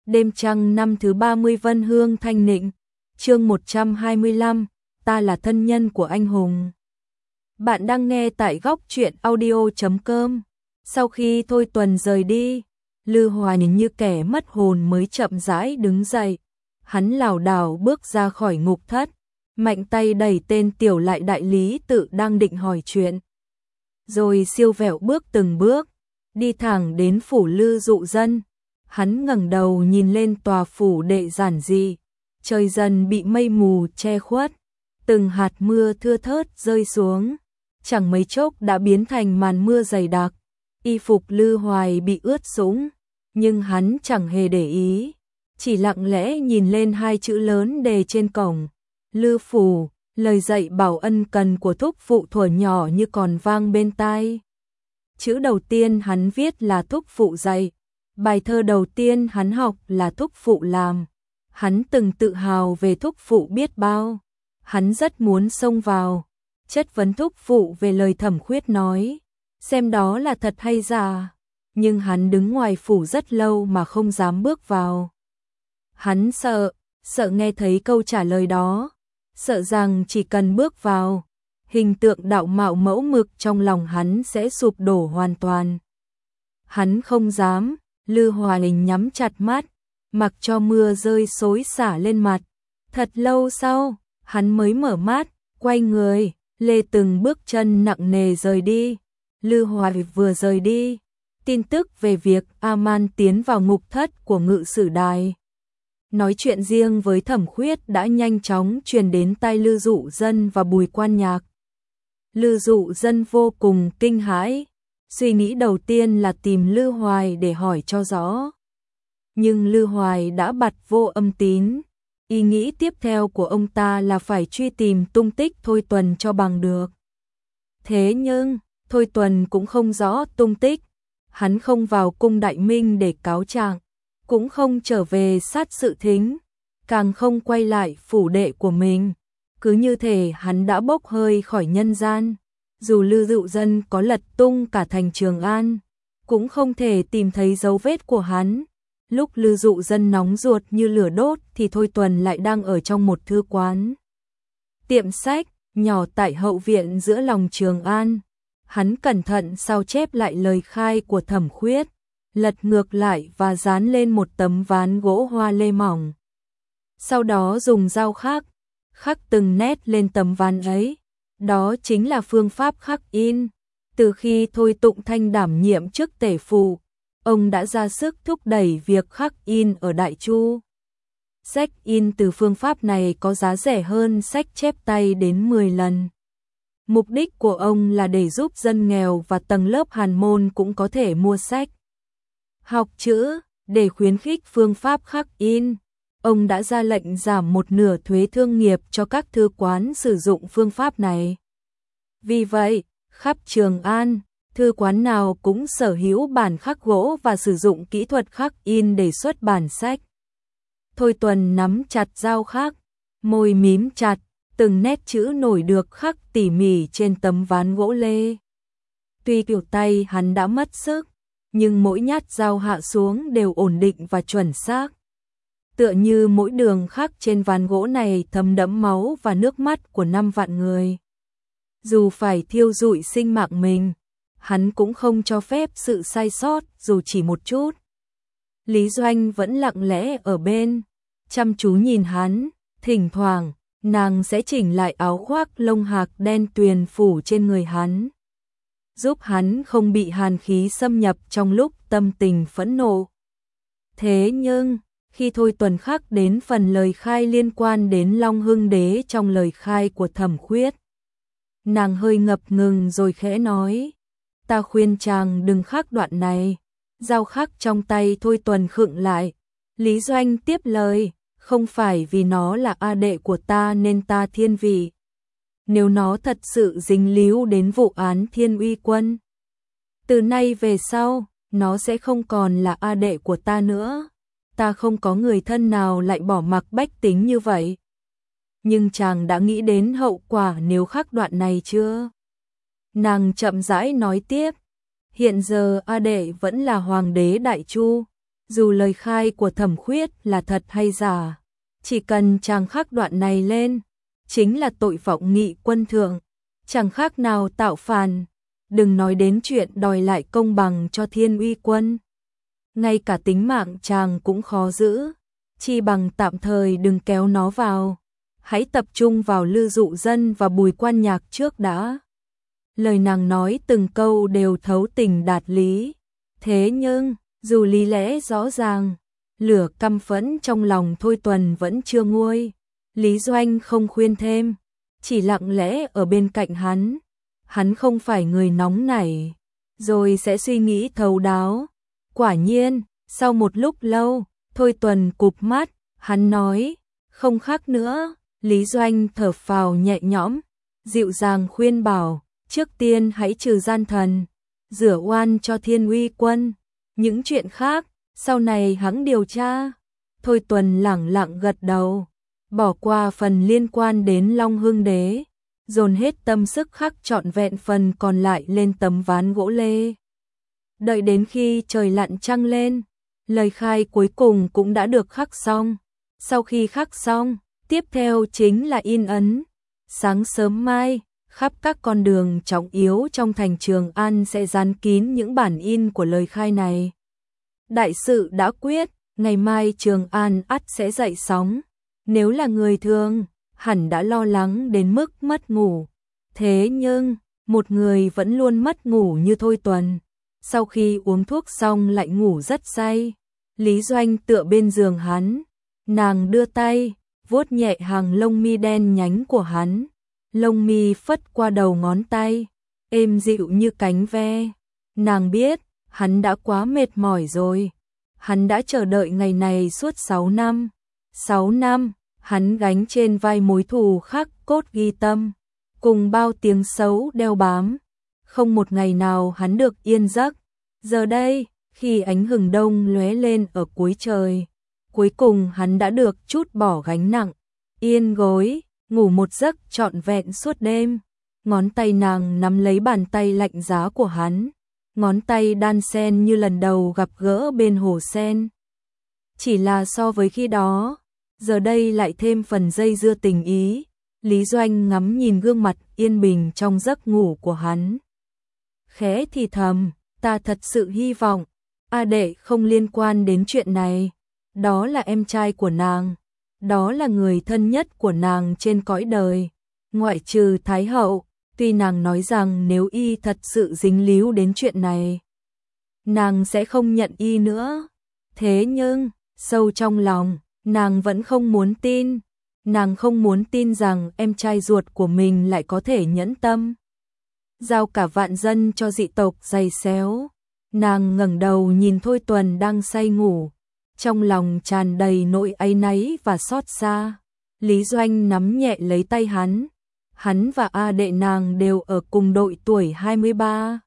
Đêm trăng năm thứ 30 Vân Hương Thanh Nịnh, chương 125, ta là thân nhân của anh hùng. Bạn đang nghe tại góc truyện audio.com. Sau khi Thôi Tuần rời đi, Lư Hòa nhìn như kẻ mất hồn mới chậm rãi đứng dậy. Hắn lảo đảo bước ra khỏi ngục thất, mạnh tay đẩy tên tiểu lại đại lý tự đang định hỏi chuyện. Rồi siêu vẹo bước từng bước, đi thẳng đến phủ Lư Dụ Dân. Hắn ngẩng đầu nhìn lên tòa phủ đệ giản dị, trời dần bị mây mù che khuất, từng hạt mưa thưa thớt rơi xuống, chẳng mấy chốc đã biến thành màn mưa dày đặc. Y phục Lư Hoài bị ướt sũng, nhưng hắn chẳng hề để ý, chỉ lặng lẽ nhìn lên hai chữ lớn đề trên cổng, Lư phủ, lời dạy bảo ân cần của thúc phụ thuở nhỏ như còn vang bên tai. Chữ đầu tiên hắn viết là thúc phụ dạy. Bài thơ đầu tiên hắn học là thúc phụ làm. Hắn từng tự hào về thúc phụ biết bao. Hắn rất muốn xông vào, chất vấn thúc phụ về lời Thẩm Khuyết nói, xem đó là thật hay giả. Nhưng hắn đứng ngoài phủ rất lâu mà không dám bước vào. Hắn sợ nghe thấy câu trả lời đó, sợ rằng chỉ cần bước vào, hình tượng đạo mạo mẫu mực trong lòng hắn sẽ sụp đổ hoàn toàn. Hắn không dám. Lư Hòa Đình nhắm chặt mắt, mặc cho mưa rơi xối xả lên mặt. Thật lâu sau, hắn mới mở mắt, quay người, lê từng bước chân nặng nề rời đi. Lư Hòa vừa rời đi, tin tức về việc A-man tiến vào ngục thất của ngự sử đài, nói chuyện riêng với Thẩm Khuyết đã nhanh chóng truyền đến tai Lư Dụ Dân và Bùi Quan Nhạc. Lư Dụ Dân vô cùng kinh hãi. Suy nghĩ đầu tiên là tìm Lư Hoài để hỏi cho rõ. Nhưng Lư Hoài đã bặt vô âm tín. Ý nghĩ tiếp theo của ông ta là phải truy tìm tung tích Thôi Tuần cho bằng được. Thế nhưng, Thôi Tuần cũng không rõ tung tích. Hắn không vào cung Đại Minh để cáo trạng, cũng không trở về sát sự thính, càng không quay lại phủ đệ của mình. Cứ như thể hắn đã bốc hơi khỏi nhân gian. Dù Lư Dụ Dân có lật tung cả thành Trường An, cũng không thể tìm thấy dấu vết của hắn. Lúc Lư Dụ Dân nóng ruột như lửa đốt thì Thôi Tuần lại đang ở trong một thư quán. Tiệm sách, nhỏ tại hậu viện giữa lòng Trường An. Hắn cẩn thận sao chép lại lời khai của Thẩm Khuyết, lật ngược lại và dán lên một tấm ván gỗ hoa lê mỏng. Sau đó dùng dao khắc từng nét lên tấm ván ấy. Đó chính là phương pháp khắc in. Từ khi Thôi Tụng Thanh đảm nhiệm chức tể phụ, ông đã ra sức thúc đẩy việc khắc in ở Đại Chu. Sách in từ phương pháp này có giá rẻ hơn sách chép tay đến 10 lần. Mục đích của ông là để giúp dân nghèo và tầng lớp hàn môn cũng có thể mua sách, học chữ. Để khuyến khích phương pháp khắc in, ông đã ra lệnh giảm một nửa thuế thương nghiệp cho các thư quán sử dụng phương pháp này. Vì vậy, khắp Trường An, thư quán nào cũng sở hữu bản khắc gỗ và sử dụng kỹ thuật khắc in để xuất bản sách. Thôi Tuần nắm chặt dao khắc, môi mím chặt, từng nét chữ nổi được khắc tỉ mỉ trên tấm ván gỗ lê. Tuy kiểu tay hắn đã mất sức, nhưng mỗi nhát dao hạ xuống đều ổn định và chuẩn xác. Tựa như mỗi đường khắc trên ván gỗ này thấm đẫm máu và nước mắt của 5 vạn người. Dù phải thiêu rụi sinh mạng mình, hắn cũng không cho phép sự sai sót dù chỉ một chút. Lý Doanh vẫn lặng lẽ ở bên, chăm chú nhìn hắn, thỉnh thoảng, nàng sẽ chỉnh lại áo khoác lông hạc đen tuyền phủ trên người hắn, giúp hắn không bị hàn khí xâm nhập trong lúc tâm tình phẫn nộ. Thế nhưng, khi Thôi Tuần khắc đến phần lời khai liên quan đến Long Hưng Đế trong lời khai của Thẩm Khuyết, nàng hơi ngập ngừng rồi khẽ nói, ta khuyên chàng đừng khắc đoạn này. Dao khắc trong tay Thôi Tuần khựng lại. Lý Doanh tiếp lời, không phải vì nó là A đệ của ta nên ta thiên vị. Nếu nó thật sự dính líu đến vụ án Thiên Uy Quân, từ nay về sau, nó sẽ không còn là A đệ của ta nữa. Ta không có người thân nào lại bỏ mặc bách tính như vậy. Nhưng chàng đã nghĩ đến hậu quả nếu khắc đoạn này chưa? Nàng chậm rãi nói tiếp, hiện giờ A đệ vẫn là hoàng đế Đại Chu, dù lời khai của Thẩm Khuyết là thật hay giả, chỉ cần chàng khắc đoạn này lên, chính là tội vọng nghị quân thượng, chẳng khác nào tạo phản, đừng nói đến chuyện đòi lại công bằng cho Thiên Uy quân. Ngay cả tính mạng chàng cũng khó giữ, chi bằng tạm thời đừng kéo nó vào, hãy tập trung vào Lư Dụ Dân và Bùi Quan Nhạc trước đã. Lời nàng nói từng câu đều thấu tình đạt lý, thế nhưng, dù lý lẽ rõ ràng, lửa căm phẫn trong lòng Thôi Tuần vẫn chưa nguôi. Lý Doanh không khuyên thêm, chỉ lặng lẽ ở bên cạnh hắn không phải người nóng nảy, rồi sẽ suy nghĩ thấu đáo. Quả nhiên, sau một lúc lâu, Thôi Tuần cụp mắt, hắn nói, không khác nữa. Lý Doanh thở phào nhẹ nhõm, dịu dàng khuyên bảo, trước tiên hãy trừ gian thần, rửa oan cho Thiên Uy quân, những chuyện khác, sau này hắn điều tra. Thôi Tuần lẳng lặng gật đầu, bỏ qua phần liên quan đến Long Hưng Đế, dồn hết tâm sức khắc trọn vẹn phần còn lại lên tấm ván gỗ lê. Đợi đến khi trời lặn trăng lên, lời khai cuối cùng cũng đã được khắc xong. Sau khi khắc xong, tiếp theo chính là in ấn. Sáng sớm mai, khắp các con đường trọng yếu trong thành Trường An sẽ dán kín những bản in của lời khai này. Đại sự đã quyết, ngày mai Trường An ắt sẽ dậy sóng. Nếu là người thường, hẳn đã lo lắng đến mức mất ngủ. Thế nhưng, một người vẫn luôn mất ngủ như Thôi Tuần. Sau khi uống thuốc xong lại ngủ rất say. Lý Doanh tựa bên giường hắn. Nàng đưa tay, vuốt nhẹ hàng lông mi đen nhánh của hắn. Lông mi phất qua đầu ngón tay, êm dịu như cánh ve. Nàng biết, hắn đã quá mệt mỏi rồi. Hắn đã chờ đợi ngày này suốt 6 năm. 6 năm, hắn gánh trên vai mối thù khắc cốt ghi tâm, cùng bao tiếng xấu đeo bám. Không một ngày nào hắn được yên giấc. Giờ đây, khi ánh hừng đông lóe lên ở cuối trời, cuối cùng hắn đã được trút bỏ gánh nặng, yên gối, ngủ một giấc trọn vẹn suốt đêm. Ngón tay nàng nắm lấy bàn tay lạnh giá của hắn, ngón tay đan sen như lần đầu gặp gỡ bên hồ sen. Chỉ là so với khi đó, giờ đây lại thêm phần dây dưa tình ý. Lý Doanh ngắm nhìn gương mặt yên bình trong giấc ngủ của hắn, khẽ thì thầm, ta thật sự hy vọng A Đệ không liên quan đến chuyện này. Đó là em trai của nàng, đó là người thân nhất của nàng trên cõi đời, ngoại trừ Thái Hậu. Tuy nàng nói rằng nếu y thật sự dính líu đến chuyện này, nàng sẽ không nhận y nữa. Thế nhưng, sâu trong lòng, nàng vẫn không muốn tin. Nàng không muốn tin rằng em trai ruột của mình lại có thể nhẫn tâm giao cả vạn dân cho dị tộc giày xéo. Nàng ngẩng đầu nhìn Thôi Tuần đang say ngủ, trong lòng tràn đầy nỗi áy náy và xót xa. Lý Doanh nắm nhẹ lấy tay hắn và A Đệ nàng đều ở cùng đội tuổi 23.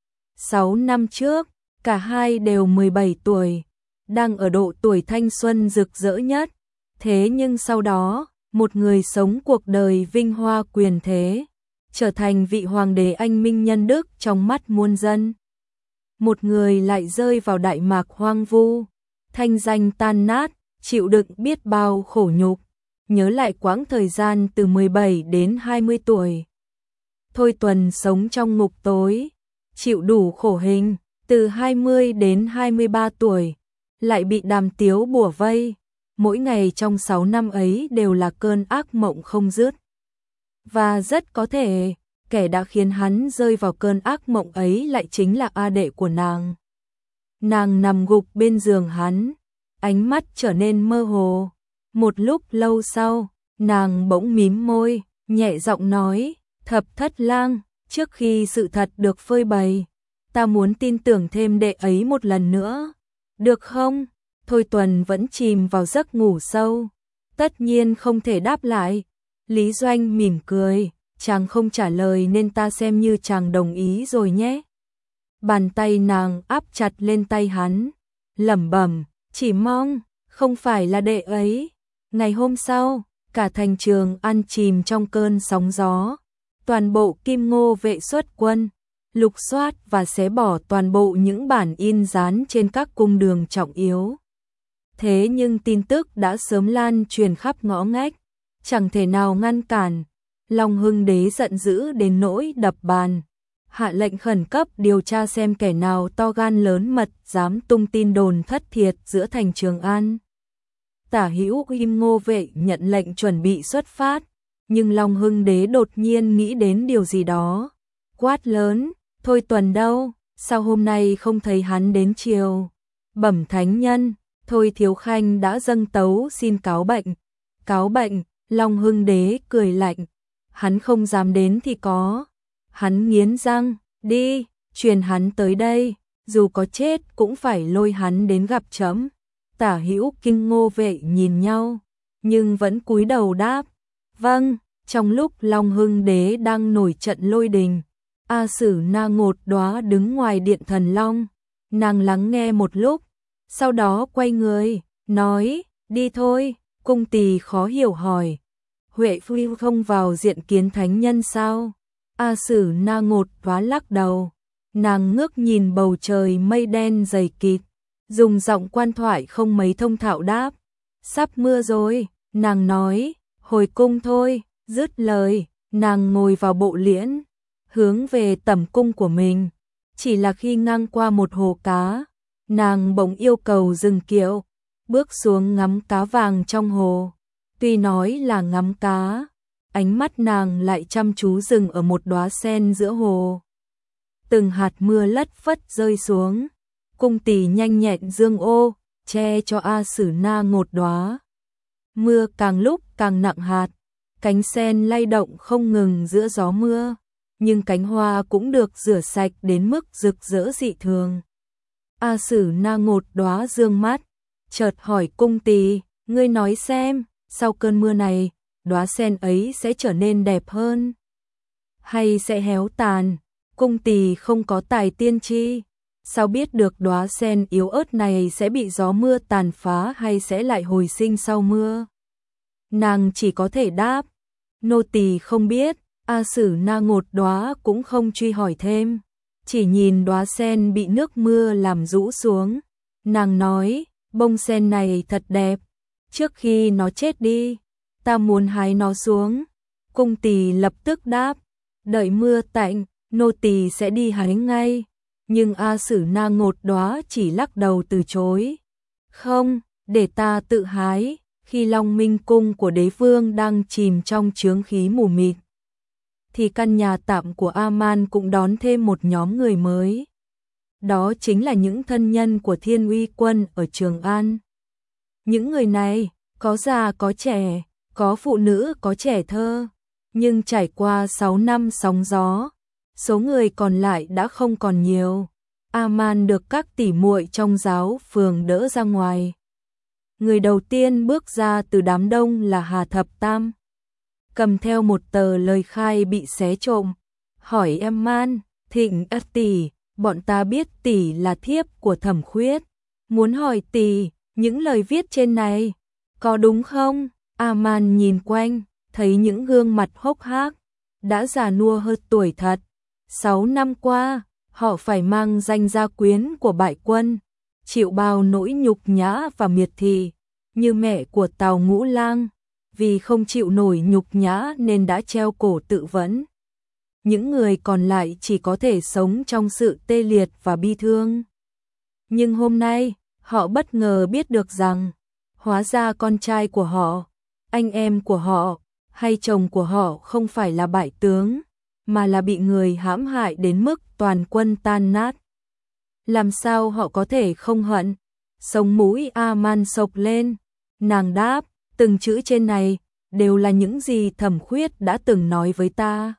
6 năm trước, cả hai đều 17 tuổi, đang ở độ tuổi thanh xuân rực rỡ nhất. Thế nhưng sau đó, một người sống cuộc đời vinh hoa quyền thế, trở thành vị hoàng đế anh minh nhân đức trong mắt muôn dân. Một người lại rơi vào đại mạc hoang vu, thanh danh tan nát, chịu đựng biết bao khổ nhục. Nhớ lại quãng thời gian từ 17 đến 20 tuổi. Thôi Tuần sống trong ngục tối, chịu đủ khổ hình, từ 20 đến 23 tuổi, lại bị Đàm Tiếu bủa vây. Mỗi ngày trong 6 năm ấy đều là cơn ác mộng không dứt. Và rất có thể, kẻ đã khiến hắn rơi vào cơn ác mộng ấy lại chính là A Đệ của nàng. Nàng nằm gục bên giường hắn, ánh mắt trở nên mơ hồ. Một lúc lâu sau, nàng bỗng mím môi, nhẹ giọng nói, Thập Thất Lang, trước khi sự thật được phơi bày, ta muốn tin tưởng thêm đệ ấy một lần nữa. Được không? Thôi Tuần vẫn chìm vào giấc ngủ sâu, tất nhiên không thể đáp lại. Lý Doanh mỉm cười, chàng không trả lời nên ta xem như chàng đồng ý rồi nhé. Bàn tay nàng áp chặt lên tay hắn, lẩm bẩm, chỉ mong không phải là đệ ấy. Ngày hôm sau, cả thành Trường An chìm trong cơn sóng gió, toàn bộ Kim Ngô vệ xuất quân, lục soát và xé bỏ toàn bộ những bản in dán trên các cung đường trọng yếu. Thế nhưng tin tức đã sớm lan truyền khắp ngõ ngách, chẳng thể nào ngăn cản. Long Hưng Đế giận dữ đến nỗi đập bàn, hạ lệnh khẩn cấp điều tra xem kẻ nào to gan lớn mật dám tung tin đồn thất thiệt giữa thành Trường An. Tả Hữu Kim Ngô Vệ nhận lệnh chuẩn bị xuất phát, nhưng Long Hưng Đế đột nhiên nghĩ đến điều gì đó, quát lớn: Thôi Tuần đâu, sao hôm nay không thấy hắn đến chiều? Bẩm thánh nhân, Thôi Thiếu Khanh đã dâng tấu xin cáo bệnh. Cáo bệnh? Long Hưng Đế cười lạnh, hắn không dám đến thì có. Hắn nghiến răng, đi, truyền hắn tới đây, dù có chết cũng phải lôi hắn đến gặp trẫm. Tả Hữu Kim Ngô Vệ nhìn nhau, nhưng vẫn cúi đầu đáp, vâng. Trong lúc Long Hưng Đế đang nổi trận lôi đình, A Sử Na Ngột Đóa đứng ngoài điện Thần Long, nàng lắng nghe một lúc, sau đó quay người, nói, đi thôi. Cung Tỳ khó hiểu hỏi, Huệ Phi không vào diện kiến thánh nhân sao? A Sử Na Ngột Đóa lắc đầu, nàng ngước nhìn bầu trời mây đen dày kịt, dùng giọng quan thoại không mấy thông thạo đáp, sắp mưa rồi. Nàng nói, hồi cung thôi. Dứt lời, nàng ngồi vào bộ liễn, hướng về tẩm cung của mình. Chỉ là khi ngang qua một hồ cá, nàng bỗng yêu cầu dừng kiệu, bước xuống ngắm cá vàng trong hồ. Tuy nói là ngắm cá, ánh mắt nàng lại chăm chú dừng ở một đóa sen giữa hồ. Từng hạt mưa lất phất rơi xuống, Cung Tỳ nhanh nhẹn dương ô, che cho A Sử Na Ngột Đóa. Mưa càng lúc càng nặng hạt, cánh sen lay động không ngừng giữa gió mưa, nhưng cánh hoa cũng được rửa sạch đến mức rực rỡ dị thường. A Sử Na Ngột Đóa dương mắt, chợt hỏi Cung Tỳ, ngươi nói xem, sau cơn mưa này, đóa sen ấy sẽ trở nên đẹp hơn, hay sẽ héo tàn? Cung Tỳ không có tài tiên tri, sao biết được đóa sen yếu ớt này sẽ bị gió mưa tàn phá hay sẽ lại hồi sinh sau mưa? Nàng chỉ có thể đáp, nô tỳ không biết. A Sử Na Ngột Đóa cũng không truy hỏi thêm, chỉ nhìn đóa sen bị nước mưa làm rũ xuống. Nàng nói, bông sen này thật đẹp, trước khi nó chết đi, ta muốn hái nó xuống. Cung Tỳ lập tức đáp, đợi mưa tạnh, nô tỳ sẽ đi hái ngay. Nhưng A Sử Na Ngột Đóa chỉ lắc đầu từ chối, không, để ta tự hái. Khi Long Minh cung của đế vương đang chìm trong chướng khí mù mịt, thì căn nhà tạm của A-man cũng đón thêm một nhóm người mới. Đó chính là những thân nhân của Thiên Uy quân ở Trường An. Những người này, có già có trẻ, có phụ nữ có trẻ thơ, nhưng trải qua 6 năm sóng gió, số người còn lại đã không còn nhiều. A-man được các tỷ muội trong giáo phường đỡ ra ngoài. Người đầu tiên bước ra từ đám đông là Hà Thập Tam, cầm theo một tờ lời khai bị xé trộm, hỏi em Man, Thịnh tỷ, bọn ta biết tỷ là thiếp của Thẩm Khuyết, muốn hỏi tỷ, những lời viết trên này, có đúng không? A-man nhìn quanh, thấy những gương mặt hốc hác, đã già nua hơn tuổi thật. 6 năm qua, họ phải mang danh gia quyến của bại quân, chịu bao nỗi nhục nhã và miệt thị, như mẹ của Tào Ngũ Lang, vì không chịu nổi nhục nhã nên đã treo cổ tự vẫn. Những người còn lại chỉ có thể sống trong sự tê liệt và bi thương. Nhưng hôm nay, họ bất ngờ biết được rằng, hóa ra con trai của họ, anh em của họ, hay chồng của họ không phải là bại tướng, mà là bị người hãm hại đến mức toàn quân tan nát. Làm sao họ có thể không hận? Sống mũi A-man sộc lên, nàng đáp, từng chữ trên này đều là những gì Thẩm Khuyết đã từng nói với ta.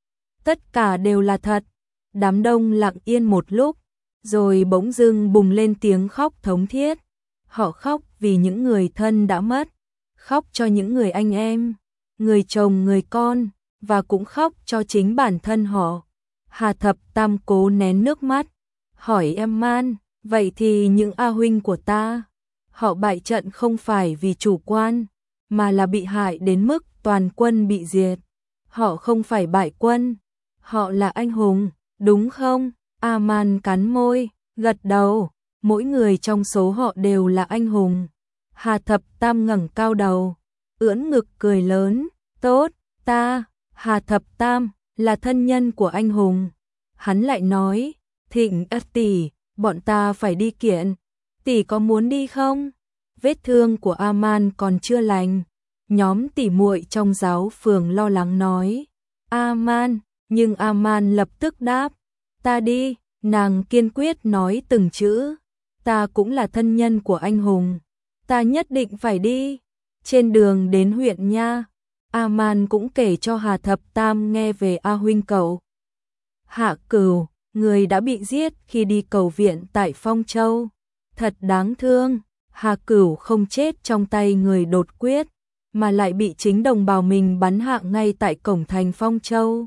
Tất cả đều là thật. Đám đông lặng yên một lúc, rồi bỗng dưng bùng lên tiếng khóc thống thiết. Họ khóc vì những người thân đã mất, khóc cho những người anh em, người chồng người con, và cũng khóc cho chính bản thân họ. Hà Thập Tam cố nén nước mắt, hỏi em Man, vậy thì những A huynh của ta, họ bại trận không phải vì chủ quan, mà là bị hại đến mức toàn quân bị diệt. Họ không phải bại quân, họ là anh hùng, đúng không? A-man cắn môi, gật đầu, mỗi người trong số họ đều là anh hùng. Hà Thập Tam ngẩng cao đầu, ưỡn ngực cười lớn, tốt, ta, Hà Thập Tam, là thân nhân của anh hùng. Hắn lại nói, Thịnh tỷ, bọn ta phải đi kiện, tỷ có muốn đi không? Vết thương của A-man còn chưa lành. Nhóm tỉ muội trong giáo phường lo lắng nói, A-man, nhưng A-man lập tức đáp, ta đi, nàng kiên quyết nói từng chữ, ta cũng là thân nhân của anh hùng, ta nhất định phải đi. Trên đường đến huyện nha, A-man cũng kể cho Hà Thập Tam nghe về A huynh cậu. Hạ Cửu, người đã bị giết khi đi cầu viện tại Phong Châu. Thật đáng thương, Hà Cửu không chết trong tay người đột quyết, mà lại bị chính đồng bào mình bắn hạ ngay tại cổng thành Phong Châu.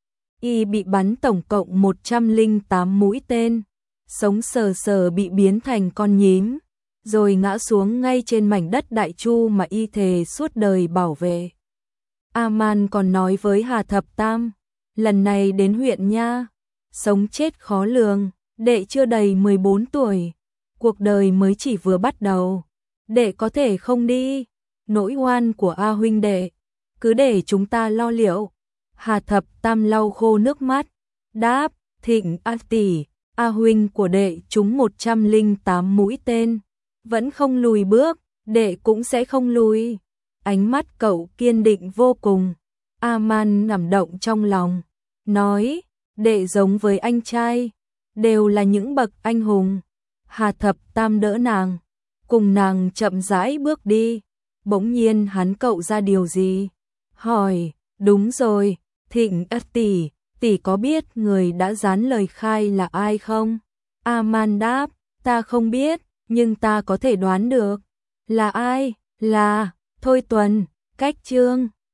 Y bị bắn tổng cộng 108 mũi tên, sống sờ sờ bị biến thành con nhím, rồi ngã xuống ngay trên mảnh đất Đại Chu mà y thề suốt đời bảo vệ. A-man còn nói với Hà Thập Tam, lần này đến huyện nha, sống chết khó lường, đệ chưa đầy 14 tuổi, cuộc đời mới chỉ vừa bắt đầu, đệ có thể không đi, nỗi oan của A huynh đệ, cứ để chúng ta lo liệu. Hà Thập Tam lau khô nước mắt, đáp, Thịnh tỷ, A huynh của đệ trúng 108 mũi tên, vẫn không lùi bước, đệ cũng sẽ không lùi. Ánh mắt cậu kiên định vô cùng. A-man cảm động trong lòng, nói, đệ giống với anh trai, đều là những bậc anh hùng. Hà Thập Tam đỡ nàng, cùng nàng chậm rãi bước đi. Bỗng nhiên hắn cậu ra điều gì? Hỏi, đúng rồi, Thịnh tỷ, tỷ có biết người đã dán lời khai là ai không? A-man đáp, ta không biết, nhưng ta có thể đoán được. Là ai? Là Thôi Tuần, Cách Trương.